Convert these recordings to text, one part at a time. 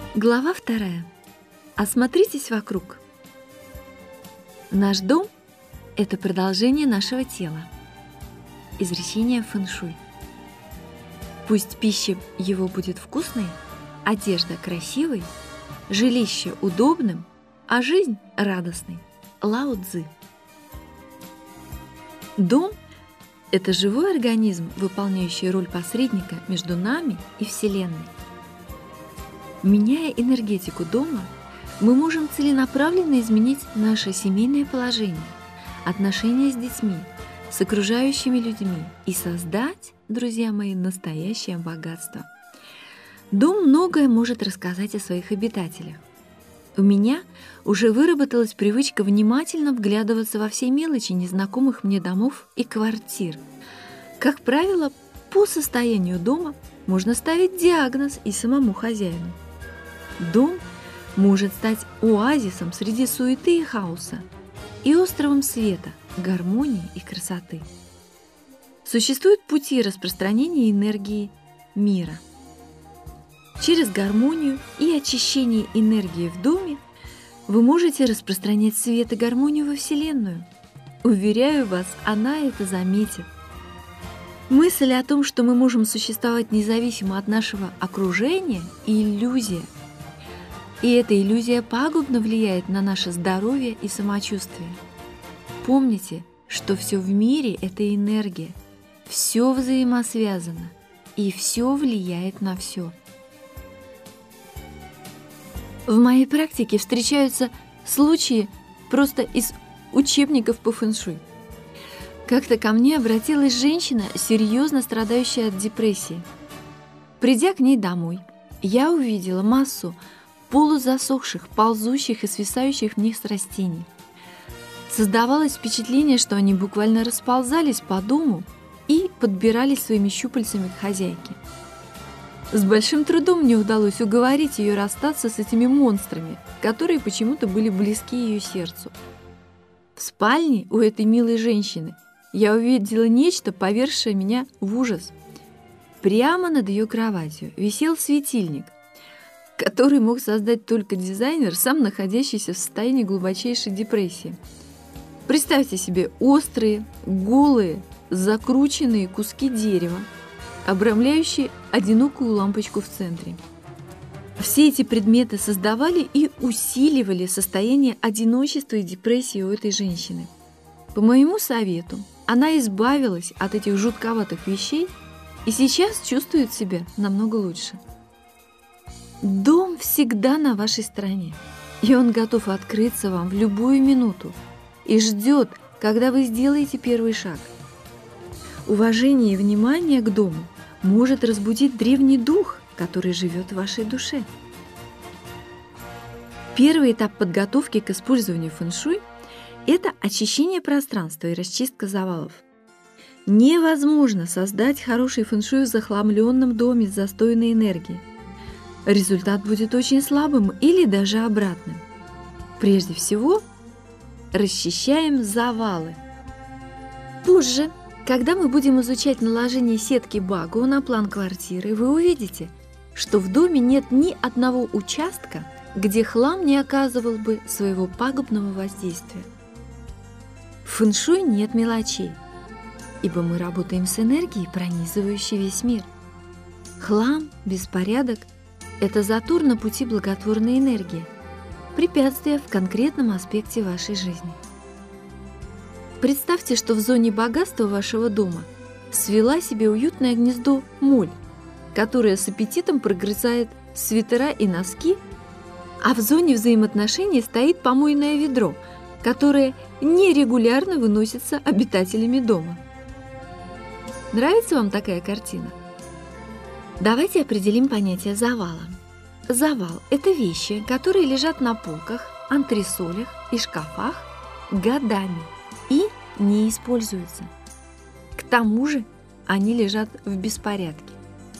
Глава 2. Осмотритесь вокруг. Наш дом – это продолжение нашего тела. Изречение фэн-шуй. Пусть пища его будет вкусной, одежда красивой, жилище удобным, а жизнь радостной. Лао Цзы. Дом – это живой организм, выполняющий роль посредника между нами и Вселенной. Меняя энергетику дома, мы можем целенаправленно изменить наше семейное положение, отношения с детьми, с окружающими людьми и создать, друзья мои, настоящее богатство. Дом многое может рассказать о своих обитателях. У меня уже выработалась привычка внимательно вглядываться во все мелочи незнакомых мне домов и квартир. Как правило, по состоянию дома можно ставить диагноз и самому хозяину. Дом может стать оазисом среди суеты и хаоса и островом света, гармонии и красоты. Существуют пути распространения энергии мира. Через гармонию и очищение энергии в доме вы можете распространять свет и гармонию во Вселенную. Уверяю вас, она это заметит. Мысль о том, что мы можем существовать независимо от нашего окружения – иллюзия. И эта иллюзия пагубно влияет на наше здоровье и самочувствие. Помните, что все в мире – это энергия, все взаимосвязано, и все влияет на все. В моей практике встречаются случаи просто из учебников по фэн-шуй. Как-то ко мне обратилась женщина, серьезно страдающая от депрессии. Придя к ней домой, я увидела массу полузасохших, ползущих и свисающих в них растений. Создавалось впечатление, что они буквально расползались по дому и подбирались своими щупальцами к хозяйке. С большим трудом мне удалось уговорить ее расстаться с этими монстрами, которые почему-то были близки ее сердцу. В спальне у этой милой женщины я увидела нечто, повергшее меня в ужас. Прямо над ее кроватью висел светильник, который мог создать только дизайнер, сам находящийся в состоянии глубочайшей депрессии. Представьте себе острые, голые, закрученные куски дерева, обрамляющие одинокую лампочку в центре. Все эти предметы создавали и усиливали состояние одиночества и депрессии у этой женщины. По моему совету, она избавилась от этих жутковатых вещей и сейчас чувствует себя намного лучше. Дом всегда на вашей стороне, и он готов открыться вам в любую минуту и ждет, когда вы сделаете первый шаг. Уважение и внимание к дому может разбудить древний дух, который живет в вашей душе. Первый этап подготовки к использованию фэн-шуй – это очищение пространства и расчистка завалов. Невозможно создать хороший фэн-шуй в захламленном доме с застойной энергией. Результат будет очень слабым или даже обратным. Прежде всего, расчищаем завалы. Позже, когда мы будем изучать наложение сетки Багуо на план квартиры, вы увидите, что в доме нет ни одного участка, где хлам не оказывал бы своего пагубного воздействия. В фэн-шуй нет мелочей, ибо мы работаем с энергией, пронизывающей весь мир. Хлам, беспорядок – это затор на пути благотворной энергии, препятствие в конкретном аспекте вашей жизни. Представьте, что в зоне богатства вашего дома свела себе уютное гнездо моль, которая с аппетитом прогрызает свитера и носки, а в зоне взаимоотношений стоит помойное ведро, которое нерегулярно выносится обитателями дома. Нравится вам такая картина? Давайте определим понятие завала. Завал – это вещи, которые лежат на полках, антресолях и шкафах годами и не используются. К тому же они лежат в беспорядке.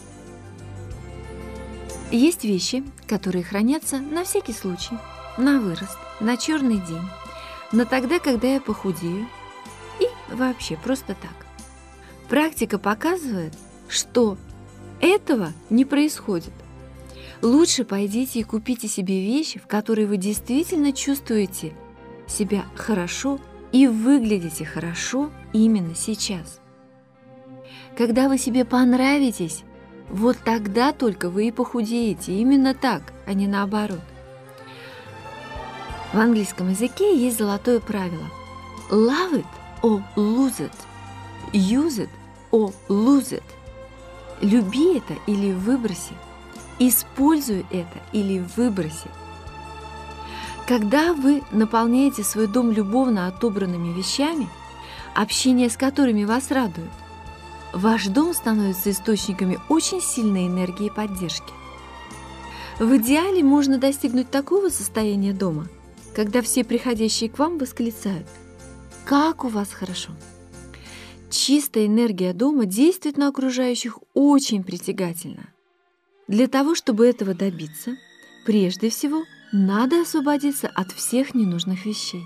Есть вещи, которые хранятся на всякий случай, на вырост, на черный день, на тогда, когда я похудею и вообще просто так. Практика показывает, что этого не происходит. Лучше пойдите и купите себе вещи, в которые вы действительно чувствуете себя хорошо и выглядите хорошо именно сейчас. Когда вы себе понравитесь, вот тогда только вы и похудеете. Именно так, а не наоборот. В английском языке есть золотое правило: love it or lose it, use it or lose it. Люби это или выброси, используй это или выброси. Когда вы наполняете свой дом любовно отобранными вещами, общение с которыми вас радует, ваш дом становится источниками очень сильной энергии и поддержки. В идеале можно достигнуть такого состояния дома, когда все приходящие к вам восклицают: «Как у вас хорошо!». Чистая энергия дома действует на окружающих очень притягательно. Для того, чтобы этого добиться, прежде всего надо освободиться от всех ненужных вещей.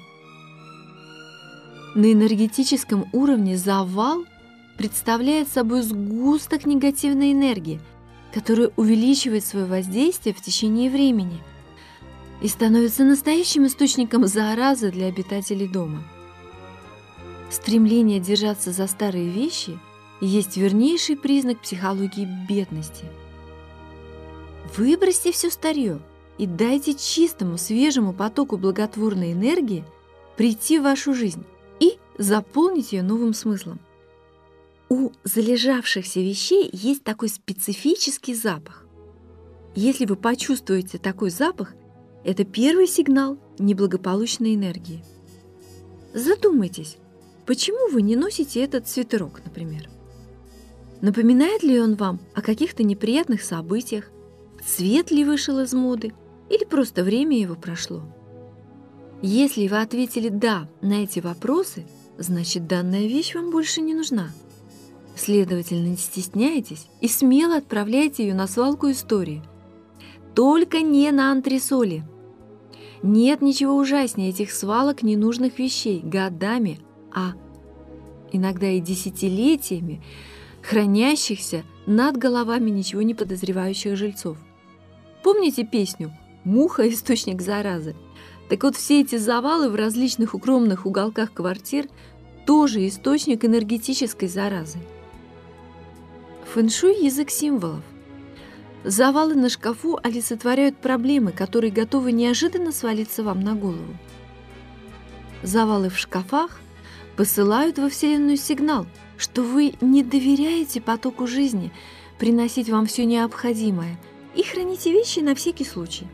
На энергетическом уровне завал представляет собой сгусток негативной энергии, которая увеличивает свое воздействие в течение времени и становится настоящим источником заразы для обитателей дома. Стремление держаться за старые вещи есть вернейший признак психологии бедности. Выбросьте все старье и дайте чистому, свежему потоку благотворной энергии прийти в вашу жизнь и заполнить ее новым смыслом. У залежавшихся вещей есть такой специфический запах. Если вы почувствуете такой запах, это первый сигнал неблагополучной энергии. Задумайтесь, почему вы не носите этот свитерок, например? Напоминает ли он вам о каких-то неприятных событиях, цвет ли вышел из моды или просто время его прошло? Если вы ответили «да» на эти вопросы, значит, данная вещь вам больше не нужна. Следовательно, не стесняйтесь и смело отправляйте ее на свалку истории. Только не на антресоли. Нет ничего ужаснее этих свалок ненужных вещей, годами, а иногда и десятилетиями, хранящихся над головами ничего не подозревающих жильцов. Помните песню «Муха – источник заразы»? Так вот, все эти завалы в различных укромных уголках квартир тоже источник энергетической заразы. Фэншуй – язык символов. Завалы на шкафу олицетворяют проблемы, которые готовы неожиданно свалиться вам на голову. Завалы в шкафах посылают во Вселенную сигнал, что вы не доверяете потоку жизни приносить вам все необходимое и храните вещи на всякий случай.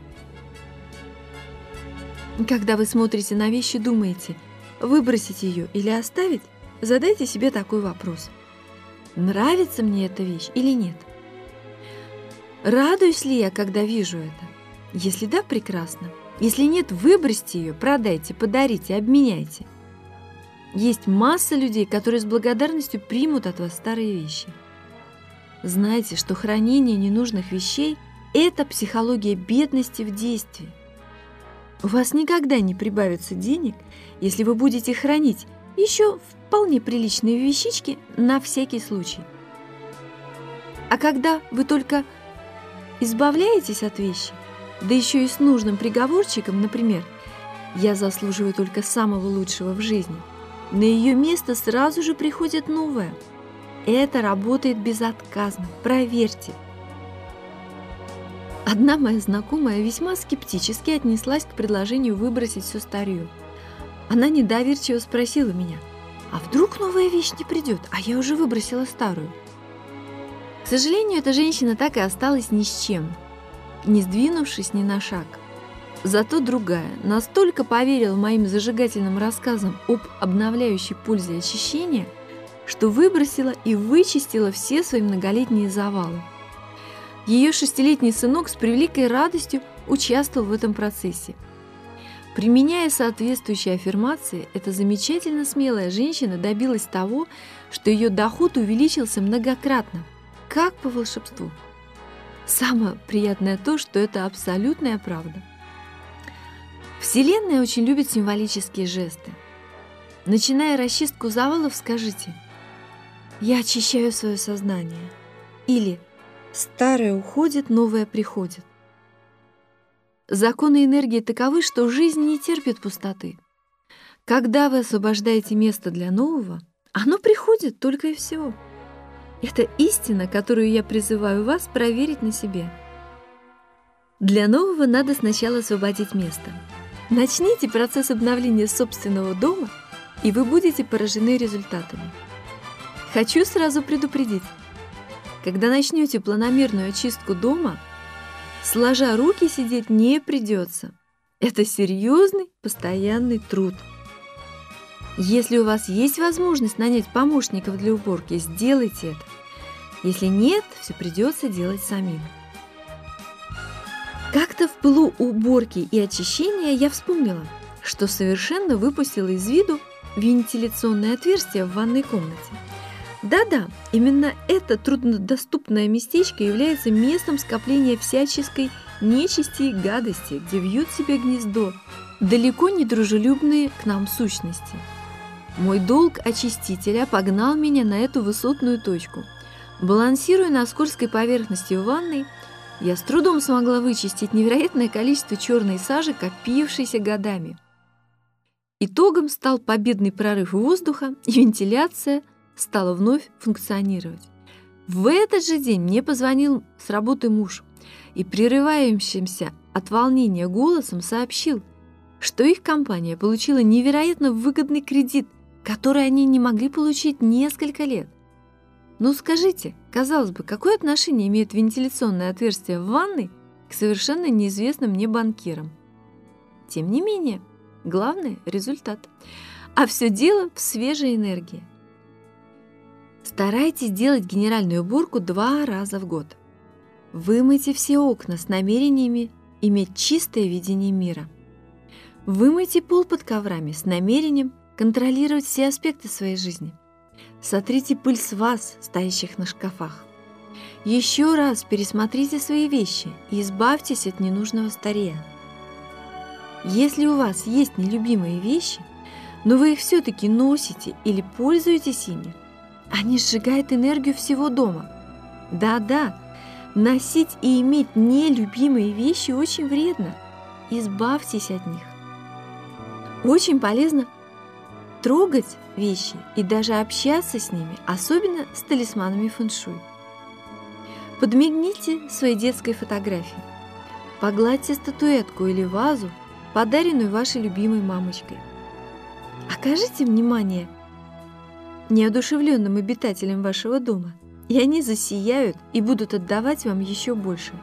Когда вы смотрите на вещь и думаете, выбросить ее или оставить, задайте себе такой вопрос: нравится мне эта вещь или нет? Радуюсь ли я, когда вижу это? Если да, прекрасно. Если нет, выбросьте ее, продайте, подарите, обменяйте. Есть масса людей, которые с благодарностью примут от вас старые вещи. Знайте, что хранение ненужных вещей – это психология бедности в действии. У вас никогда не прибавится денег, если вы будете хранить еще вполне приличные вещички на всякий случай. А когда вы только избавляетесь от вещи, да еще и с нужным приговорчиком, например, «я заслуживаю только самого лучшего в жизни», на ее место сразу же приходит новое. Это работает безотказно, проверьте. Одна моя знакомая весьма скептически отнеслась к предложению выбросить все старье. Она недоверчиво спросила меня: «А вдруг новая вещь не придет, а я уже выбросила старую?» К сожалению, эта женщина так и осталась ни с чем, не сдвинувшись ни на шаг. Зато другая настолько поверила моим зажигательным рассказам об обновляющей пользе очищения, что выбросила и вычистила все свои многолетние завалы. Ее 6-летний сынок с превеликой радостью участвовал в этом процессе. Применяя соответствующие аффирмации, эта замечательно смелая женщина добилась того, что ее доход увеличился многократно, как по волшебству. Самое приятное то, что это абсолютная правда. Вселенная очень любит символические жесты. Начиная расчистку завалов, скажите: «Я очищаю свое сознание» или «Старое уходит, новое приходит». Законы энергии таковы, что жизнь не терпит пустоты. Когда вы освобождаете место для нового, оно приходит только и всего. Это истина, которую я призываю вас проверить на себе. Для нового надо сначала освободить место. Начните процесс обновления собственного дома, и вы будете поражены результатами. Хочу сразу предупредить. Когда начнете планомерную очистку дома, сложа руки сидеть не придется. Это серьезный, постоянный труд. Если у вас есть возможность нанять помощников для уборки, сделайте это. Если нет, все придется делать самим. Как-то в пылу уборки и очищения я вспомнила, что совершенно выпустила из виду вентиляционное отверстие в ванной комнате. Да-да, именно это труднодоступное местечко является местом скопления всяческой нечисти и гадости, где вьют себе гнездо далеко не дружелюбные к нам сущности. Мой долг очистителя погнал меня на эту высотную точку. Балансируя на скользкой поверхности в ванной, я с трудом смогла вычистить невероятное количество черной сажи, копившейся годами. Итогом стал победный прорыв воздуха, и вентиляция стала вновь функционировать. В этот же день мне позвонил с работы муж и прерывающимся от волнения голосом сообщил, что их компания получила невероятно выгодный кредит, который они не могли получить несколько лет. Ну скажите, казалось бы, какое отношение имеет вентиляционное отверстие в ванной к совершенно неизвестным мне банкирам? Тем не менее, главное – результат. А все дело в свежей энергии. Старайтесь делать генеральную уборку 2 раза в год. Вымойте все окна с намерениями иметь чистое видение мира. Вымойте пол под коврами с намерением контролировать все аспекты своей жизни. Сотрите пыль с ваз, стоящих на шкафах. Еще раз пересмотрите свои вещи и избавьтесь от ненужного старья. Если у вас есть нелюбимые вещи, но вы их все-таки носите или пользуетесь ими, они сжигают энергию всего дома. Да-да, носить и иметь нелюбимые вещи очень вредно. Избавьтесь от них. Очень полезно трогать вещи и даже общаться с ними, особенно с талисманами фэн-шуй. Подмигните своей детской фотографии. Погладьте статуэтку или вазу, подаренную вашей любимой мамочкой. Окажите внимание неодушевленным обитателям вашего дома, и они засияют и будут отдавать вам еще больше.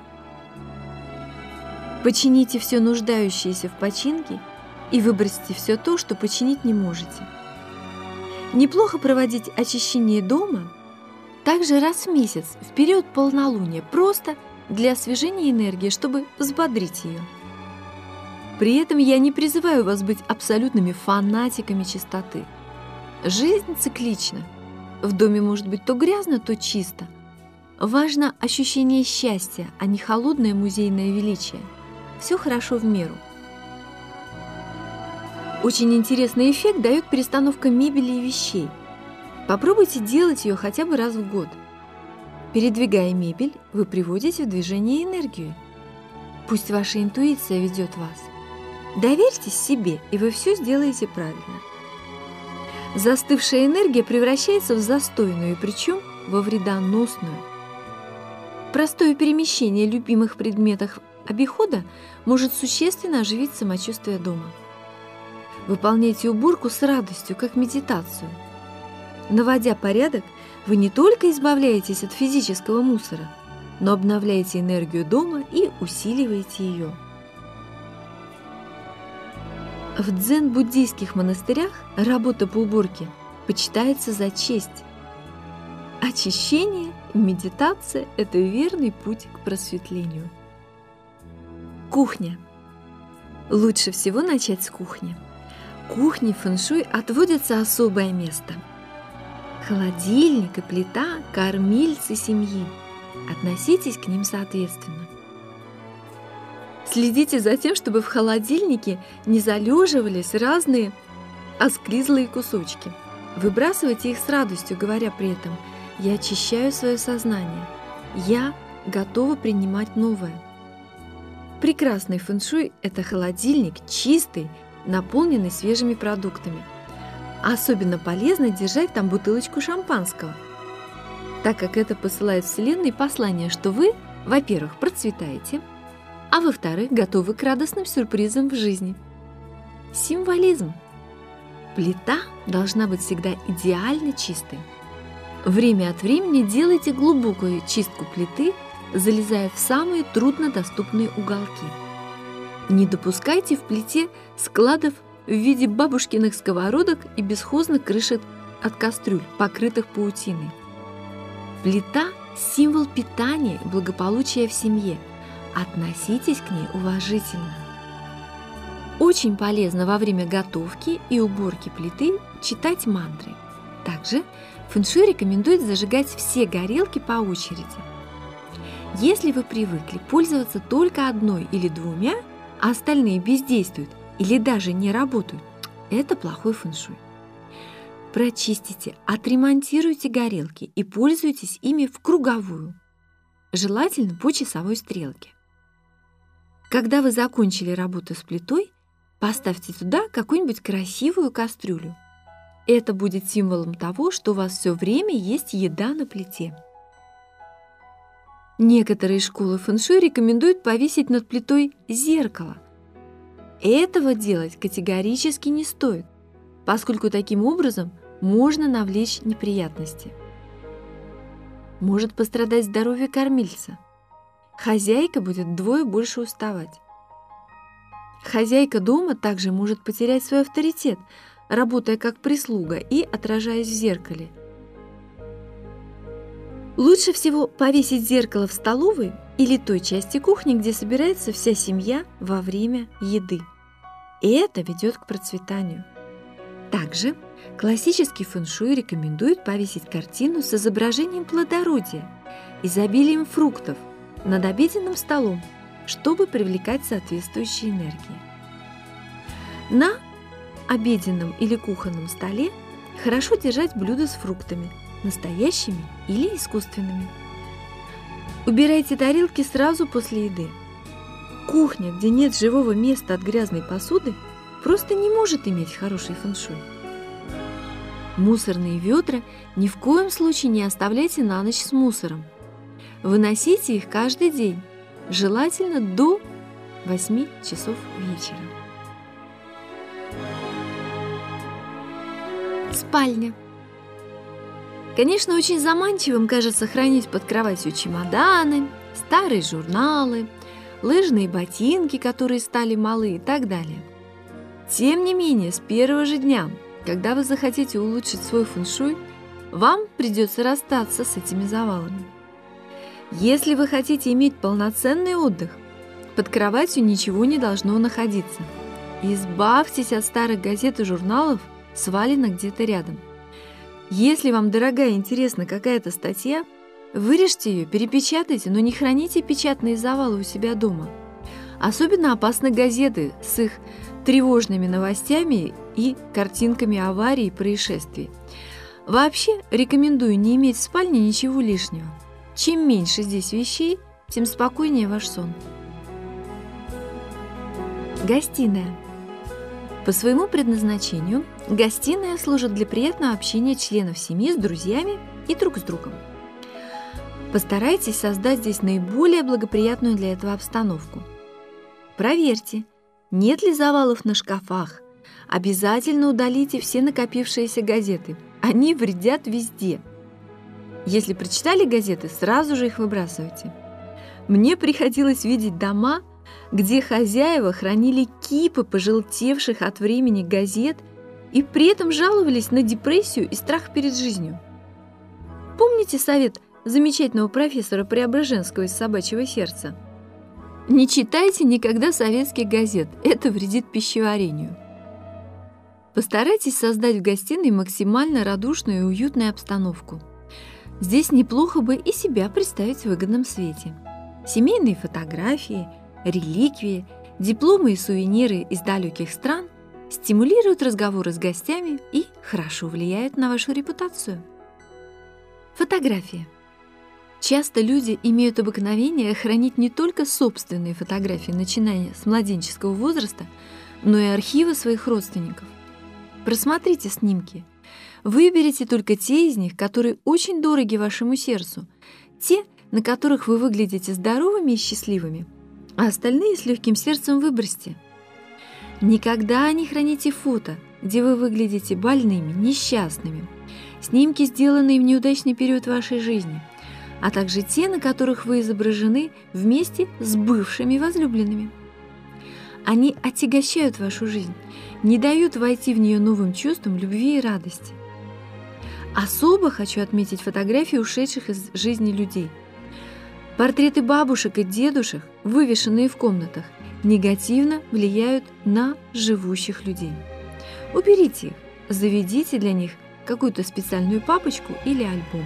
Почините все нуждающееся в починке и выбросьте все то, что починить не можете. Неплохо проводить очищение дома также раз в месяц в период полнолуния, просто для освежения энергии, чтобы взбодрить ее. При этом я не призываю вас быть абсолютными фанатиками чистоты. Жизнь циклична. В доме может быть то грязно, то чисто. Важно ощущение счастья, а не холодное музейное величие. Все хорошо в меру. Очень интересный эффект дает перестановка мебели и вещей. Попробуйте делать ее хотя бы раз в год. Передвигая мебель, вы приводите в движение энергию. Пусть ваша интуиция ведет вас. Доверьтесь себе, и вы все сделаете правильно. Застывшая энергия превращается в застойную, причем во вредоносную. Простое перемещение любимых предметов обихода может существенно оживить самочувствие дома. Выполняйте уборку с радостью, как медитацию. Наводя порядок, вы не только избавляетесь от физического мусора, но обновляете энергию дома и усиливаете ее. В дзен-буддийских монастырях работа по уборке почитается за честь. Очищение и медитация – это верный путь к просветлению. Кухня. Лучше всего начать с кухни. Кухне фэн-шуй отводится особое место. Холодильник и плита – кормильцы семьи. Относитесь к ним соответственно. Следите за тем, чтобы в холодильнике не залеживались разные осклизлые кусочки. Выбрасывайте их с радостью, говоря при этом: «Я очищаю свое сознание. Я готова принимать новое». Прекрасный фэншуй – это холодильник чистый, наполненный свежими продуктами. Особенно полезно держать там бутылочку шампанского, так как это посылает Вселенной послание, что вы, во-первых, процветаете, а во-вторых, готовы к радостным сюрпризам в жизни. Символизм. Плита должна быть всегда идеально чистой. Время от времени делайте глубокую чистку плиты, залезая в самые труднодоступные уголки. Не допускайте в плите складов в виде бабушкиных сковородок и бесхозных крышек от кастрюль, покрытых паутиной. Плита – символ питания и благополучия в семье. Относитесь к ней уважительно. Очень полезно во время готовки и уборки плиты читать мантры. Также фэншуй рекомендует зажигать все горелки по очереди. Если вы привыкли пользоваться только одной или двумя, а остальные бездействуют или даже не работают, это плохой фэншуй. Прочистите, отремонтируйте горелки и пользуйтесь ими в круговую, желательно по часовой стрелке. Когда вы закончили работу с плитой, поставьте туда какую-нибудь красивую кастрюлю. Это будет символом того, что у вас все время есть еда на плите. Некоторые школы фэншуй рекомендуют повесить над плитой зеркало. Этого делать категорически не стоит, поскольку таким образом можно навлечь неприятности. Может пострадать здоровье кормильца. Хозяйка будет вдвое больше уставать. Хозяйка дома также может потерять свой авторитет, работая как прислуга и отражаясь в зеркале. Лучше всего повесить зеркало в столовой или той части кухни, где собирается вся семья во время еды. И это ведет к процветанию. Также классический фэншуй рекомендует повесить картину с изображением плодородия, изобилием фруктов над обеденным столом, чтобы привлекать соответствующие энергии. На обеденном или кухонном столе хорошо держать блюда с фруктами, настоящими или искусственными. Убирайте тарелки сразу после еды. Кухня, где нет живого места от грязной посуды, просто не может иметь хороший фэншуй. Мусорные ведра ни в коем случае не оставляйте на ночь с мусором. Выносите их каждый день, желательно до 8 часов вечера. Спальня. Конечно, очень заманчивым кажется хранить под кроватью чемоданы, старые журналы, лыжные ботинки, которые стали малы и так далее. Тем не менее, с первого же дня, когда вы захотите улучшить свой фэншуй, вам придется расстаться с этими завалами. Если вы хотите иметь полноценный отдых, под кроватью ничего не должно находиться. Избавьтесь от старых газет и журналов, сваленных где-то рядом. Если вам дорога и интересна какая-то статья, вырежьте ее, перепечатайте, но не храните печатные завалы у себя дома. Особенно опасны газеты с их тревожными новостями и картинками аварий и происшествий. Вообще рекомендую не иметь в спальне ничего лишнего. Чем меньше здесь вещей, тем спокойнее ваш сон. Гостиная. По своему предназначению гостиная служит для приятного общения членов семьи с друзьями и друг с другом. Постарайтесь создать здесь наиболее благоприятную для этого обстановку. Проверьте, нет ли завалов на шкафах. Обязательно удалите все накопившиеся газеты. Они вредят везде. Если прочитали газеты, сразу же их выбрасывайте. Мне приходилось видеть дома, где хозяева хранили кипы пожелтевших от времени газет и при этом жаловались на депрессию и страх перед жизнью. Помните совет замечательного профессора Преображенского из «Собачьего сердца»? Не читайте никогда советских газет, это вредит пищеварению. Постарайтесь создать в гостиной максимально радушную и уютную обстановку. Здесь неплохо бы и себя представить в выгодном свете. Семейные фотографии, реликвии, дипломы и сувениры из далеких стран стимулируют разговоры с гостями и хорошо влияют на вашу репутацию. Фотография. Часто люди имеют обыкновение хранить не только собственные фотографии, начиная с младенческого возраста, но и архивы своих родственников. Просмотрите снимки. Выберите только те из них, которые очень дороги вашему сердцу, те, на которых вы выглядите здоровыми и счастливыми, а остальные с легким сердцем выбросьте. Никогда не храните фото, где вы выглядите больными, несчастными, снимки, сделанные в неудачный период вашей жизни, а также те, на которых вы изображены вместе с бывшими возлюбленными. Они отягощают вашу жизнь, не дают войти в нее новым чувством любви и радости. Особо хочу отметить фотографии ушедших из жизни людей. Портреты бабушек и дедушек, вывешенные в комнатах, негативно влияют на живущих людей. Уберите их, заведите для них какую-то специальную папочку или альбом.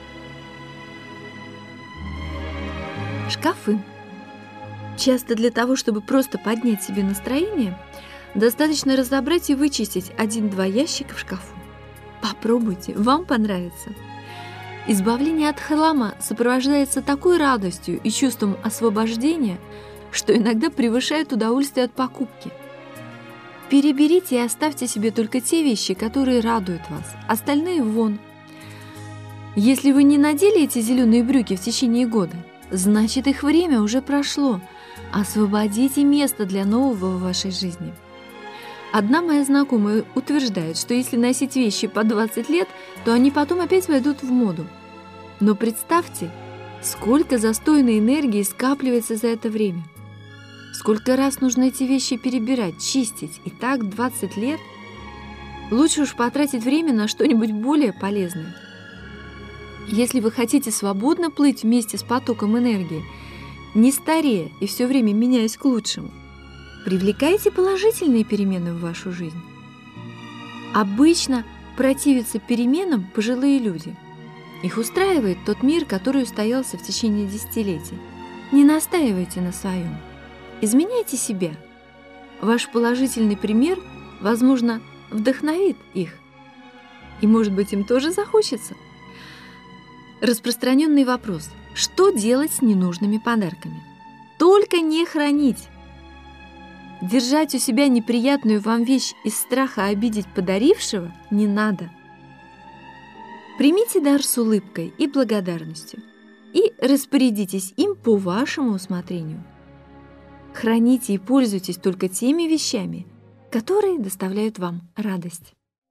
Шкафы. Часто для того, чтобы просто поднять себе настроение, достаточно разобрать и вычистить 1-2 ящика в шкафу. Попробуйте, вам понравится. Избавление от хлама сопровождается такой радостью и чувством освобождения, что иногда превышает удовольствие от покупки. Переберите и оставьте себе только те вещи, которые радуют вас, остальные вон. Если вы не надели эти зеленые брюки в течение года, значит, их время уже прошло. Освободите место для нового в вашей жизни. Одна моя знакомая утверждает, что если носить вещи по 20 лет, то они потом опять войдут в моду. Но представьте, сколько застойной энергии скапливается за это время. Сколько раз нужно эти вещи перебирать, чистить, и так 20 лет? Лучше уж потратить время на что-нибудь более полезное. Если вы хотите свободно плыть вместе с потоком энергии, не старея и все время меняясь к лучшему, привлекайте положительные перемены в вашу жизнь. Обычно противятся переменам пожилые люди. Их устраивает тот мир, который устоялся в течение десятилетий. Не настаивайте на своем. Изменяйте себя. Ваш положительный пример, возможно, вдохновит их. И, может быть, им тоже захочется. Распространенный вопрос: что делать с ненужными подарками? Только не хранить. Держать у себя неприятную вам вещь из страха обидеть подарившего не надо. Примите дар с улыбкой и благодарностью и распорядитесь им по вашему усмотрению. Храните и пользуйтесь только теми вещами, которые доставляют вам радость.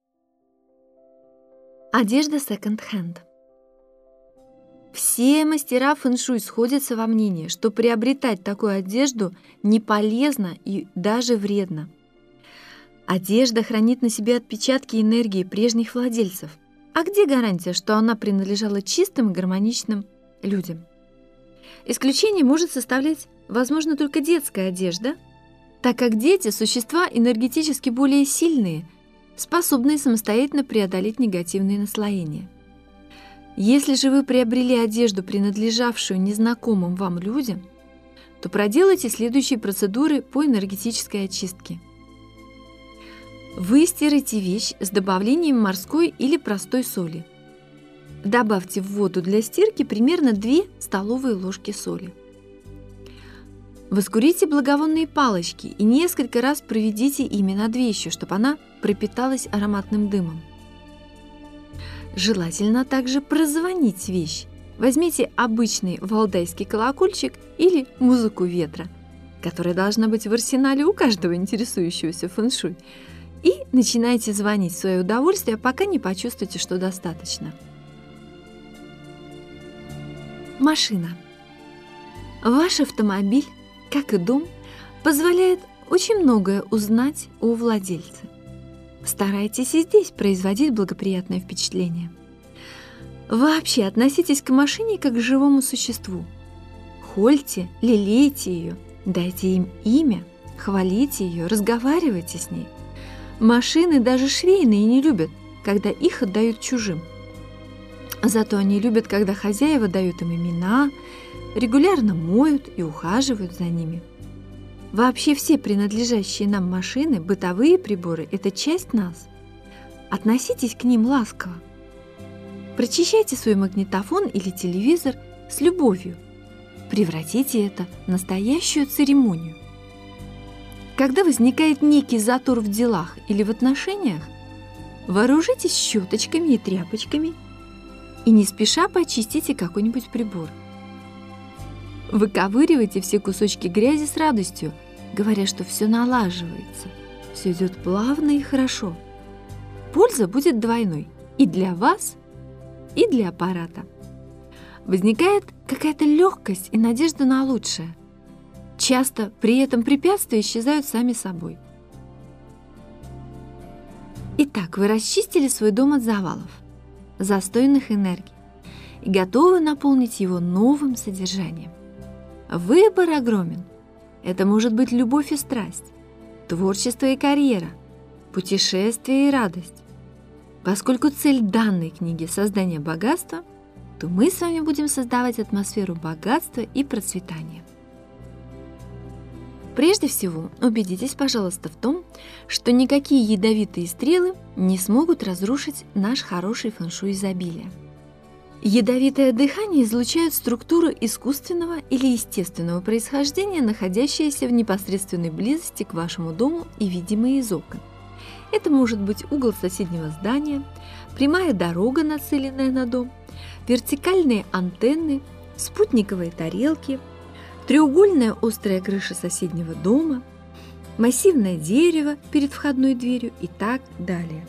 Одежда секонд-хенд. Все мастера фэн-шуй сходятся во мнении, что приобретать такую одежду не полезно и даже вредно. Одежда хранит на себе отпечатки энергии прежних владельцев. А где гарантия, что она принадлежала чистым и гармоничным людям? Исключение может составлять, возможно, только детская одежда, так как дети – существа энергетически более сильные, способные самостоятельно преодолеть негативные наслоения. Если же вы приобрели одежду, принадлежавшую незнакомым вам людям, то проделайте следующие процедуры по энергетической очистке. Выстирайте вещь с добавлением морской или простой соли. Добавьте в воду для стирки примерно 2 столовые ложки соли. Воскурите благовонные палочки и несколько раз проведите ими над вещью, чтобы она пропиталась ароматным дымом. Желательно также прозвонить вещь. Возьмите обычный валдайский колокольчик или музыку ветра, которая должна быть в арсенале у каждого интересующегося фэн-шуй, и начинайте звонить в свое удовольствие, пока не почувствуете, что достаточно. Машина. Ваш автомобиль, как и дом, позволяет очень многое узнать о владельце. Старайтесь и здесь производить благоприятное впечатление. Вообще относитесь к машине как к живому существу. Хольте, лелейте ее, дайте им имя, хвалите ее, разговаривайте с ней. Машины даже швейные не любят, когда их отдают чужим. Зато они любят, когда хозяева дают им имена, регулярно моют и ухаживают за ними. Вообще все принадлежащие нам машины, бытовые приборы – это часть нас. Относитесь к ним ласково. Прочищайте свой магнитофон или телевизор с любовью. Превратите это в настоящую церемонию. Когда возникает некий затор в делах или в отношениях, вооружитесь щеточками и тряпочками и не спеша почистите какой-нибудь прибор. Выковыривайте все кусочки грязи с радостью, говоря, что все налаживается, все идет плавно и хорошо. Польза будет двойной и для вас, и для аппарата. Возникает какая-то легкость и надежда на лучшее. Часто при этом препятствия исчезают сами собой. Итак, вы расчистили свой дом от завалов, застойных энергий и готовы наполнить его новым содержанием. Выбор огромен. Это может быть любовь и страсть, творчество и карьера, путешествие и радость. Поскольку цель данной книги – создание богатства, то мы с вами будем создавать атмосферу богатства и процветания. Прежде всего, убедитесь, пожалуйста, в том, что никакие ядовитые стрелы не смогут разрушить наш хороший фэншуй изобилия. Ядовитое дыхание излучает структуру искусственного или естественного происхождения, находящаяся в непосредственной близости к вашему дому и видимые из окон. Это может быть угол соседнего здания, прямая дорога, нацеленная на дом, вертикальные антенны, спутниковые тарелки, треугольная острая крыша соседнего дома, массивное дерево перед входной дверью и так далее.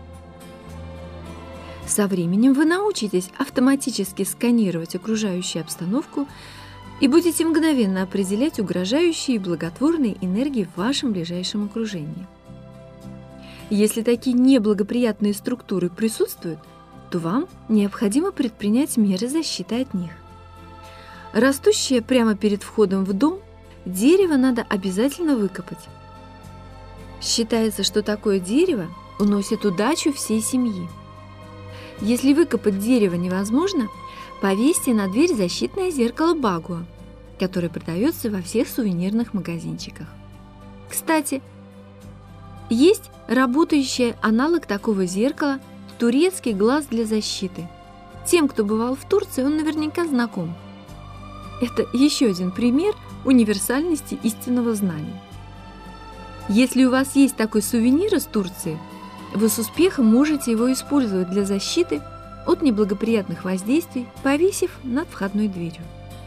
Со временем вы научитесь автоматически сканировать окружающую обстановку и будете мгновенно определять угрожающие и благотворные энергии в вашем ближайшем окружении. Если такие неблагоприятные структуры присутствуют, то вам необходимо предпринять меры защиты от них. Растущее прямо перед входом в дом дерево надо обязательно выкопать. Считается, что такое дерево уносит удачу всей семьи. Если выкопать дерево невозможно, повесьте на дверь защитное зеркало Багуа, которое продается во всех сувенирных магазинчиках. Кстати, есть работающий аналог такого зеркала – турецкий глаз для защиты. Тем, кто бывал в Турции, он наверняка знаком. Это еще один пример универсальности истинного знания. Если у вас есть такой сувенир из Турции, вы с успехом можете его использовать для защиты от неблагоприятных воздействий, повесив над входной дверью.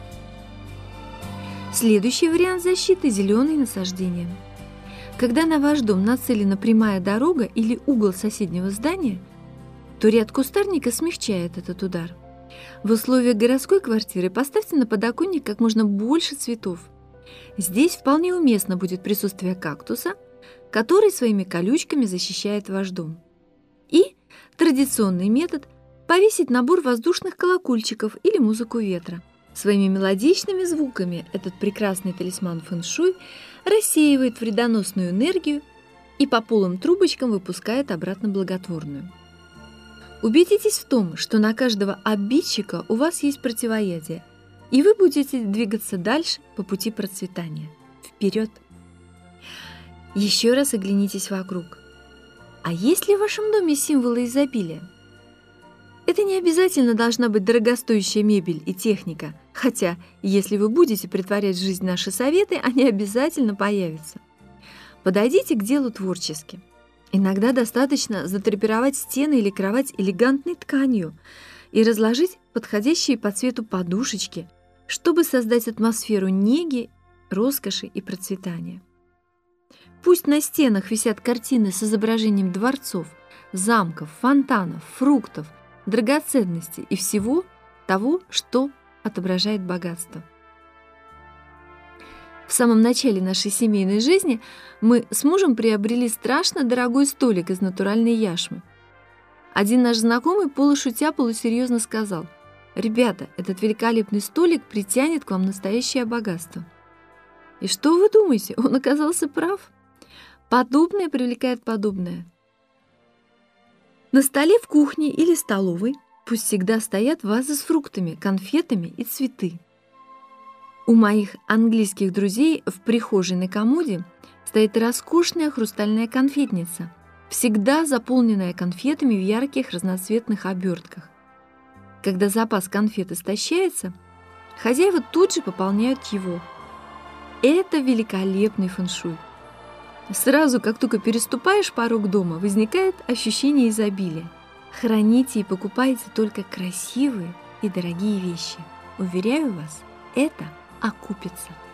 Следующий вариант защиты – зеленые насаждения. Когда на ваш дом нацелена прямая дорога или угол соседнего здания, то ряд кустарника смягчает этот удар. В условиях городской квартиры поставьте на подоконник как можно больше цветов. Здесь вполне уместно будет присутствие кактуса, который своими колючками защищает ваш дом. И традиционный метод – повесить набор воздушных колокольчиков или музыку ветра. Своими мелодичными звуками этот прекрасный талисман фэншуй рассеивает вредоносную энергию и по полым трубочкам выпускает обратно благотворную. Убедитесь в том, что на каждого обидчика у вас есть противоядие, и вы будете двигаться дальше по пути процветания. Вперед! Еще раз оглянитесь вокруг. А есть ли в вашем доме символы изобилия? Это не обязательно должна быть дорогостоящая мебель и техника, хотя, если вы будете претворять в жизнь наши советы, они обязательно появятся. Подойдите к делу творчески. Иногда достаточно задрапировать стены или кровать элегантной тканью и разложить подходящие по цвету подушечки, чтобы создать атмосферу неги, роскоши и процветания. Пусть на стенах висят картины с изображением дворцов, замков, фонтанов, фруктов, драгоценностей и всего того, что отображает богатство. В самом начале нашей семейной жизни мы с мужем приобрели страшно дорогой столик из натуральной яшмы. Один наш знакомый полушутя, полусерьезно сказал: «Ребята, этот великолепный столик притянет к вам настоящее богатство». И что вы думаете? Он оказался прав. Подобное привлекает подобное. На столе в кухне или столовой пусть всегда стоят вазы с фруктами, конфетами и цветы. У моих английских друзей в прихожей на комоде стоит роскошная хрустальная конфетница, всегда заполненная конфетами в ярких разноцветных обертках. Когда запас конфет истощается, хозяева тут же пополняют его. Это великолепный фэншуй. Сразу, как только переступаешь порог дома, возникает ощущение изобилия. Храните и покупайте только красивые и дорогие вещи. Уверяю вас, это окупится.